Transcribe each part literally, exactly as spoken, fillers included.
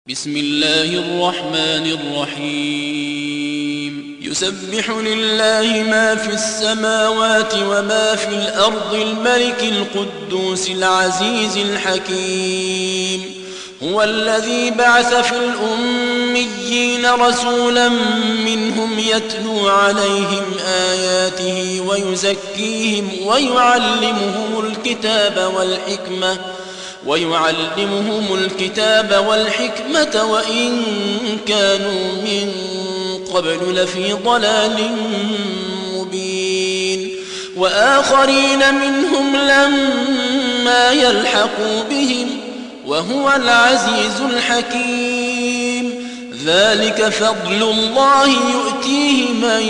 بسم الله الرحمن الرحيم يسبح لله ما في السماوات وما في الأرض الملك القدوس العزيز الحكيم هو الذي بعث في الأميين رسولا منهم يتلو عليهم آياته ويزكيهم ويعلمهم الكتاب والحكمة ويعلمهم الكتاب والحكمة وإن كانوا من قبل لفي ضلال مبين وآخرين منهم لما يلحقوا بهم وهو العزيز الحكيم ذلك فضل الله يؤتيه من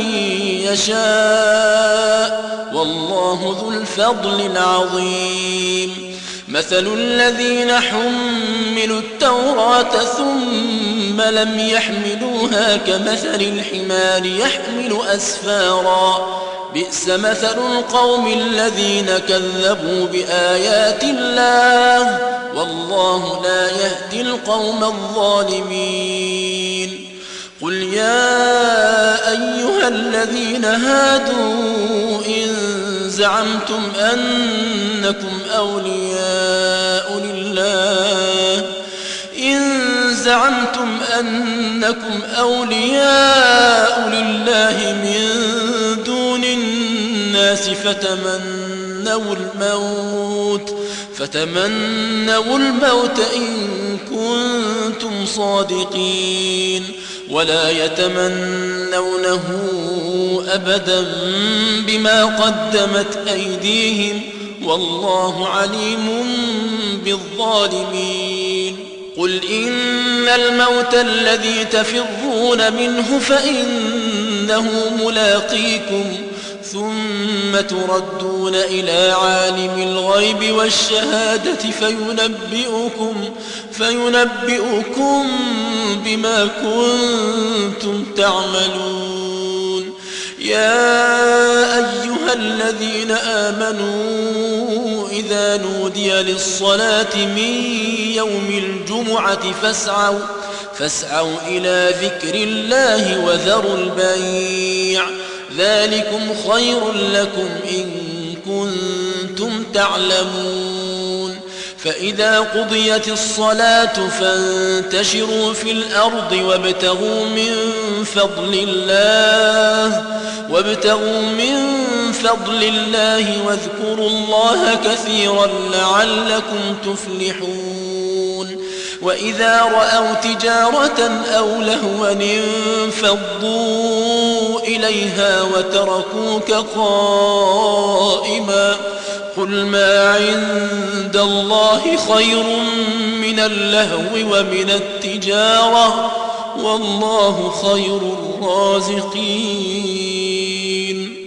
يشاء والله ذو الفضل العظيم مثل الذين حملوا التوراة ثم لم يحملوها كمثل الحمار يحمل أسفارا بئس مثل القوم الذين كذبوا بآيات الله والله لا يهدي القوم الظالمين قل يا أيها الذين هادوا إن زعمتم أنكم أولياء لله إن زعمتم أنكم أولياء لله من دون الناس فتمنوا الموت فتمنوا الموت إن كنتم صادقين ولا يتمنونه أبدا بما قدمت أيديهم والله عليم بالظالمين قل إن الموت الذي تفرون منه فإنه ملاقيكم ثم تردون إلى عالم الغيب والشهادة فينبئكم, فينبئكم بما كنتم تعملون يا أيها الذين آمنوا إذا نودي للصلاة من يوم الجمعة فاسعوا, فاسعوا إلى ذكر الله وذروا البيع ذلكم خير لكم إن كنتم تعلمون فإذا قضيت الصلاة فانتشروا في الأرض وابتغوا من فضل الله وابتغوا من فضل الله واذكروا الله كثيرا لعلكم تفلحون وإذا رأوا تجارة أو لهوا انفضوا إليها وتركوك قائما قل ما عند الله خير من اللهو ومن التجارة والله خير الرازقين